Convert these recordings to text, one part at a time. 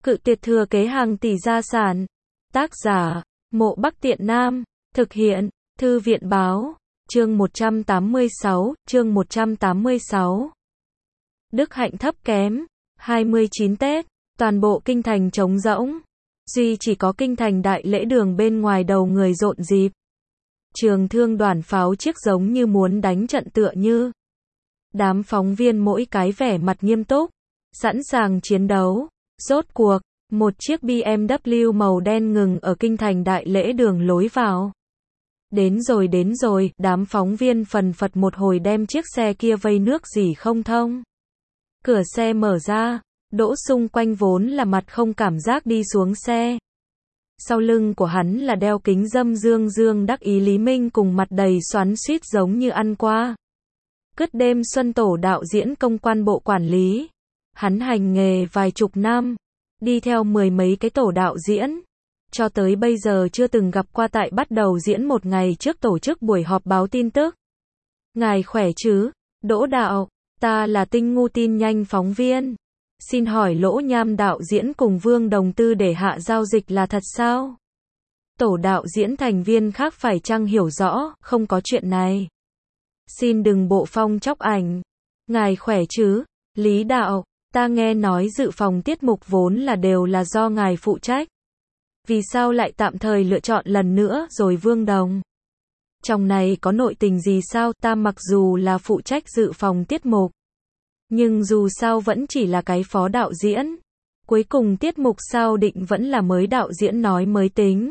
Cự tuyệt thừa kế hàng tỷ gia sản. Tác giả, Mộ Bắc Tiện Nam. Thực hiện, Thư viện báo. Chương 186. Đức hạnh thấp kém. 29 Tết, toàn bộ kinh thành trống rỗng. Duy chỉ có kinh thành đại lễ đường bên ngoài đầu người rộn rịp. Trường thương đoàn pháo chiếc giống như muốn đánh trận tựa như. Đám phóng viên mỗi cái vẻ mặt nghiêm túc, sẵn sàng chiến đấu. Rốt cuộc, một chiếc BMW màu đen ngừng ở kinh thành đại lễ đường lối vào. Đến rồi, đám phóng viên phần phật một hồi đem chiếc xe kia vây nước gì không thông. Cửa xe mở ra, Đỗ xung quanh vốn là mặt không cảm giác đi xuống xe. Sau lưng của hắn là đeo kính râm dương đắc ý Lý Minh cùng mặt đầy xoắn xuýt giống như ăn qua. Cứt đêm xuân tổ đạo diễn công quan bộ quản lý. Hắn hành nghề vài chục năm, đi theo mười mấy cái tổ đạo diễn. Cho tới bây giờ chưa từng gặp qua tại bắt đầu diễn một ngày trước tổ chức buổi họp báo tin tức. Ngài khỏe chứ, Đỗ đạo, ta là Tinh Ngu tin nhanh phóng viên. Xin hỏi Lỗ Nham đạo diễn cùng Vương Đồng Tư để hạ giao dịch là thật sao? Tổ đạo diễn thành viên khác phải chăng hiểu rõ, không có chuyện này. Xin đừng bộ phong chóc ảnh. Ngài khỏe chứ, Lý đạo, ta nghe nói dự phòng tiết mục vốn là đều là do ngài phụ trách. Vì sao lại tạm thời lựa chọn lần nữa rồi Vương Đồng? Trong này có nội tình gì sao? Ta mặc dù là phụ trách dự phòng tiết mục, nhưng dù sao vẫn chỉ là cái phó đạo diễn. Cuối cùng tiết mục sao định vẫn là mới đạo diễn nói mới tính.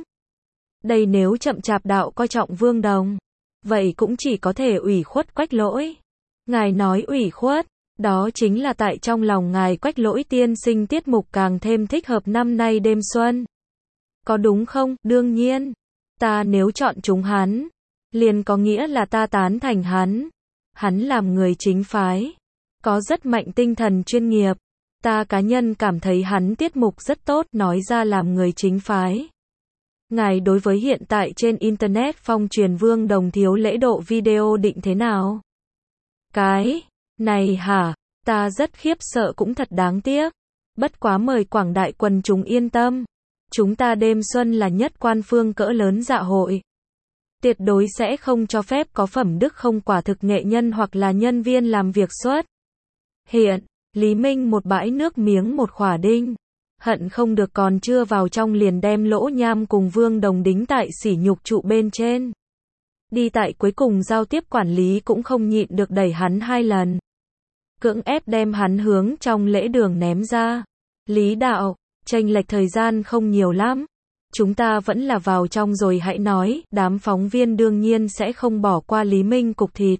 Đây nếu chậm chạp đạo coi trọng Vương Đồng, vậy cũng chỉ có thể ủy khuất Quách Lỗi. Ngài nói ủy khuất, đó chính là tại trong lòng ngài Quách Lỗi tiên sinh tiết mục càng thêm thích hợp năm nay đêm xuân. Có đúng không? Đương nhiên. Ta nếu chọn chúng hắn, liền có nghĩa là ta tán thành hắn. Hắn làm người chính phái, có rất mạnh tinh thần chuyên nghiệp. Ta cá nhân cảm thấy hắn tiết mục rất tốt, nói ra làm người chính phái. Ngài đối với hiện tại trên Internet phong truyền Vương Đồng thiếu lễ độ video định thế nào? Cái này hả? Ta rất khiếp sợ cũng thật đáng tiếc. Bất quá mời quảng đại quần chúng yên tâm. Chúng ta đêm xuân là nhất quan phương cỡ lớn dạ hội. Tuyệt đối sẽ không cho phép có phẩm đức không quả thực nghệ nhân hoặc là nhân viên làm việc xuất hiện. Lý Minh một bãi nước miếng một khỏa đinh. Hận không được còn chưa vào trong liền đem Lỗ Nham cùng Vương Đồng đính tại sỉ nhục trụ bên trên. Đi tại cuối cùng giao tiếp quản lý cũng không nhịn được đẩy hắn 2 lần. Cưỡng ép đem hắn hướng trong lễ đường ném ra. Lý đạo, chênh lệch thời gian không nhiều lắm. Chúng ta vẫn là vào trong rồi hãy nói. Đám phóng viên đương nhiên sẽ không bỏ qua Lý Minh cục thịt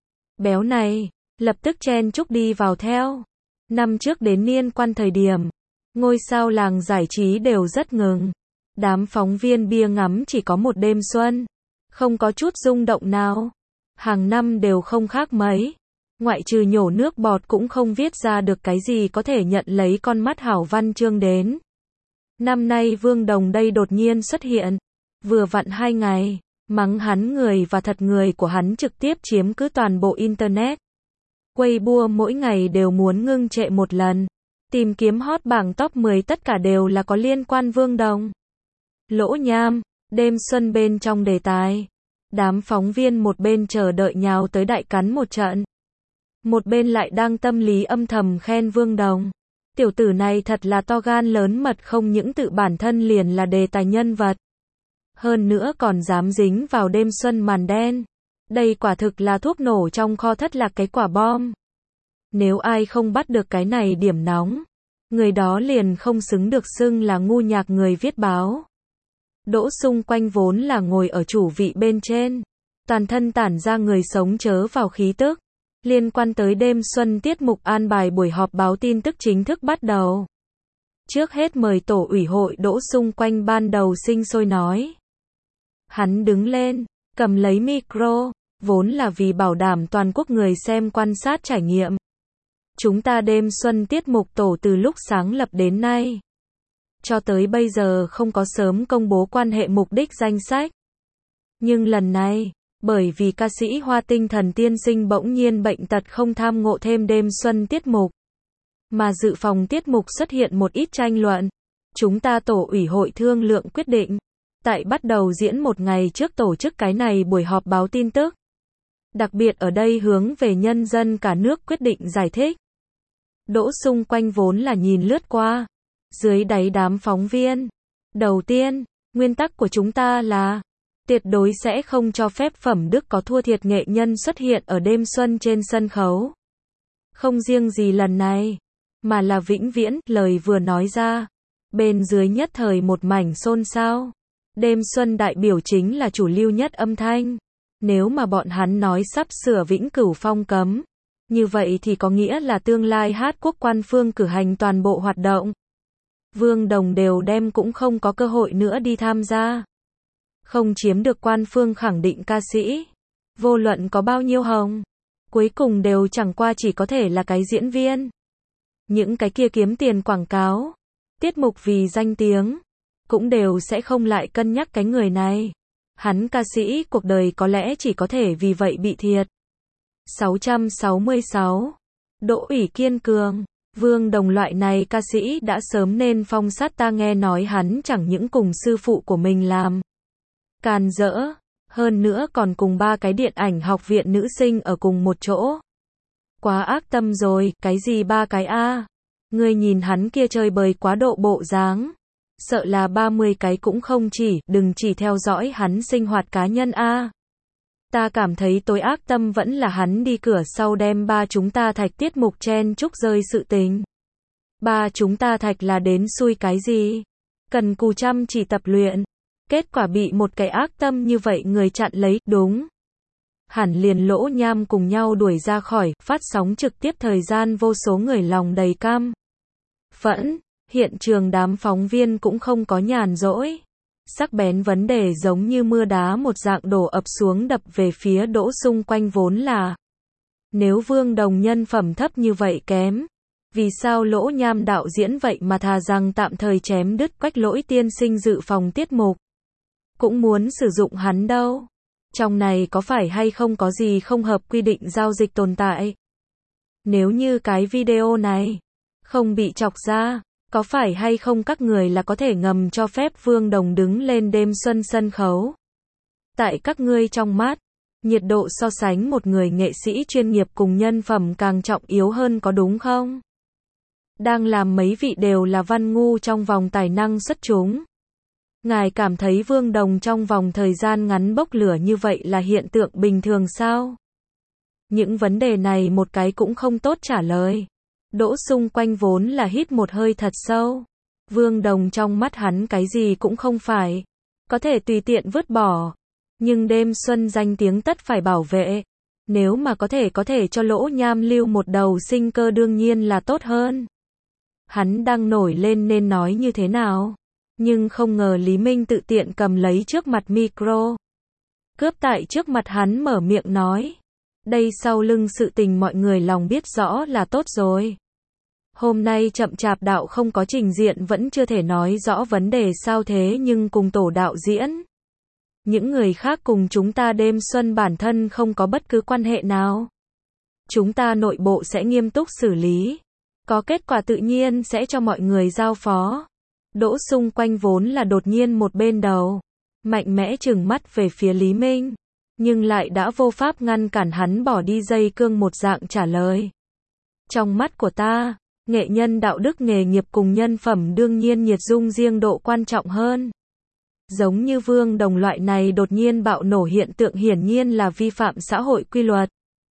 béo này, lập tức chen chúc đi vào theo. Năm trước đến niên quan thời điểm, ngôi sao làng giải trí đều rất ngừng. Đám phóng viên bia ngắm chỉ có một đêm xuân, không có chút rung động nào. Hàng năm đều không khác mấy. Ngoại trừ nhổ nước bọt cũng không viết ra được cái gì có thể nhận lấy con mắt hảo văn chương đến. Năm nay Vương Đồng đây đột nhiên xuất hiện, vừa vặn 2 ngày, mắng hắn người và thật người của hắn trực tiếp chiếm cứ toàn bộ Internet. Weibo mỗi ngày đều muốn ngưng trệ một lần. Tìm kiếm hot bảng top 10 tất cả đều là có liên quan Vương Đồng. Lỗ Nham, đêm xuân bên trong đề tài. Đám phóng viên một bên chờ đợi nhào tới đại cắn một trận. Một bên lại đang tâm lý âm thầm khen Vương Đồng. Tiểu tử này thật là to gan lớn mật, không những tự bản thân liền là đề tài nhân vật. Hơn nữa còn dám dính vào đêm xuân màn đen. Đây quả thực là thuốc nổ trong kho thất lạc cái quả bom. Nếu ai không bắt được cái này điểm nóng, người đó liền không xứng được xưng là ngu nhạc người viết báo. Đỗ xung quanh vốn là ngồi ở chủ vị bên trên. Toàn thân tản ra người sống chớ vào khí tức. Liên quan tới đêm xuân tiết mục an bài buổi họp báo tin tức chính thức bắt đầu. Trước hết mời tổ ủy hội Đỗ xung quanh ban đầu sinh sôi nói. Hắn đứng lên, cầm lấy micro, vốn là vì bảo đảm toàn quốc người xem quan sát trải nghiệm. Chúng ta đêm xuân tiết mục tổ từ lúc sáng lập đến nay, cho tới bây giờ không có sớm công bố quan hệ mục đích danh sách. Nhưng lần này, bởi vì ca sĩ Hoa Tinh Thần tiên sinh bỗng nhiên bệnh tật không tham ngộ thêm đêm xuân tiết mục, mà dự phòng tiết mục xuất hiện một ít tranh luận. Chúng ta tổ ủy hội thương lượng quyết định. Tại bắt đầu diễn một ngày trước tổ chức cái này buổi họp báo tin tức. Đặc biệt ở đây hướng về nhân dân cả nước quyết định giải thích. Đỗ xung quanh vốn là nhìn lướt qua. Dưới đáy đám phóng viên. Đầu tiên, nguyên tắc của chúng ta là tuyệt đối sẽ không cho phép phẩm đức có thua thiệt nghệ nhân xuất hiện ở đêm xuân trên sân khấu. Không riêng gì lần này, mà là vĩnh viễn, lời vừa nói ra. Bên dưới nhất thời một mảnh xôn xao. Đêm xuân đại biểu chính là chủ lưu nhất âm thanh. Nếu mà bọn hắn nói sắp sửa vĩnh cửu phong cấm, như vậy thì có nghĩa là tương lai hát quốc quan phương cử hành toàn bộ hoạt động. Vương Đồng đều đem cũng không có cơ hội nữa đi tham gia. Không chiếm được quan phương khẳng định ca sĩ. Vô luận có bao nhiêu hồng. Cuối cùng đều chẳng qua chỉ có thể là cái diễn viên. Những cái kia kiếm tiền quảng cáo. Tiết mục vì danh tiếng. Cũng đều sẽ không lại cân nhắc cái người này. Hắn ca sĩ cuộc đời có lẽ chỉ có thể vì vậy bị thiệt. 666. Đỗ ủy kiên cường. Vương Đồng loại này ca sĩ đã sớm nên phong sát, ta nghe nói hắn chẳng những cùng sư phụ của mình làm càn rỡ, hơn nữa còn cùng 3 cái điện ảnh học viện nữ sinh ở cùng một chỗ. Quá ác tâm rồi, cái gì 3 cái a? Ngươi nhìn hắn kia chơi bời quá độ bộ dáng. Sợ là 30 cái cũng không chỉ, đừng chỉ theo dõi hắn sinh hoạt cá nhân a. Ta cảm thấy tối ác tâm vẫn là hắn đi cửa sau đem 3 chúng ta Thạch tiết mục chen chúc rơi sự tình. 3 chúng ta Thạch là đến xui cái gì? Cần cù chăm chỉ tập luyện. Kết quả bị một cái ác tâm như vậy người chặn lấy, đúng. Hẳn liền Lỗ Nham cùng nhau đuổi ra khỏi, phát sóng trực tiếp thời gian vô số người lòng đầy căm phẫn. Hiện trường đám phóng viên cũng không có nhàn rỗi. Sắc bén vấn đề giống như mưa đá một dạng đổ ập xuống đập về phía Đỗ xung quanh vốn là. Nếu Vương Đồng nhân phẩm thấp như vậy kém, vì sao Lỗ Nham đạo diễn vậy mà thà rằng tạm thời chém đứt Quách Lỗi tiên sinh dự phòng tiết mục. Cũng muốn sử dụng hắn đâu. Trong này có phải hay không có gì không hợp quy định giao dịch tồn tại? Nếu như cái video này không bị chọc ra, có phải hay không các người là có thể ngầm cho phép Vương Đồng đứng lên đêm xuân sân khấu? Tại các ngươi trong mắt, nhiệt độ so sánh một người nghệ sĩ chuyên nghiệp cùng nhân phẩm càng trọng yếu hơn có đúng không? Đang làm mấy vị đều là văn ngu trong vòng tài năng xuất chúng. Ngài cảm thấy Vương Đồng trong vòng thời gian ngắn bốc lửa như vậy là hiện tượng bình thường sao? Những vấn đề này một cái cũng không tốt trả lời. Đỗ xung quanh vốn là hít một hơi thật sâu. Vương Đồng trong mắt hắn cái gì cũng không phải. Có thể tùy tiện vứt bỏ. Nhưng đêm xuân danh tiếng tất phải bảo vệ. Nếu mà có thể cho Lỗ Nham lưu một đầu sinh cơ đương nhiên là tốt hơn. Hắn đang nổi lên nên nói như thế nào? Nhưng không ngờ Lý Minh tự tiện cầm lấy trước mặt micro. Cướp tại trước mặt hắn mở miệng nói. Đây sau lưng sự tình mọi người lòng biết rõ là tốt rồi. Hôm nay chậm chạp đạo không có trình diện vẫn chưa thể nói rõ vấn đề sao thế nhưng cùng tổ đạo diễn. Những người khác cùng chúng ta đêm xuân bản thân không có bất cứ quan hệ nào. Chúng ta nội bộ sẽ nghiêm túc xử lý. Có kết quả tự nhiên sẽ cho mọi người giao phó. Đỗ xung quanh vốn là đột nhiên một bên đầu. Mạnh mẽ trừng mắt về phía Lý Minh. Nhưng lại đã vô pháp ngăn cản hắn bỏ đi dây cương một dạng trả lời. Trong mắt của ta, nghệ nhân đạo đức nghề nghiệp cùng nhân phẩm đương nhiên nhiệt dung riêng độ quan trọng hơn. Giống như Vương Đồng loại này đột nhiên bạo nổ hiện tượng hiển nhiên là vi phạm xã hội quy luật.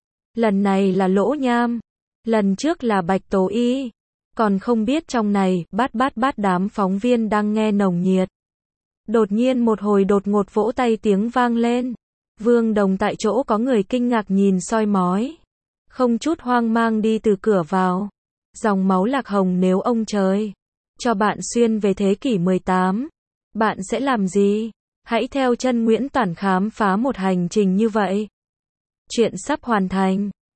Lần này là Lỗ Nham. Lần trước là Bạch Tố Y. Còn không biết trong này, bát đám phóng viên đang nghe nồng nhiệt. Đột nhiên một hồi đột ngột vỗ tay tiếng vang lên. Vương Đồng tại chỗ có người kinh ngạc nhìn soi mói. Không chút hoang mang đi từ cửa vào. Dòng máu lạc hồng nếu ông trời cho bạn xuyên về thế kỷ 18. Bạn sẽ làm gì? Hãy theo chân Nguyễn Toản khám phá một hành trình như vậy. Chuyện sắp hoàn thành.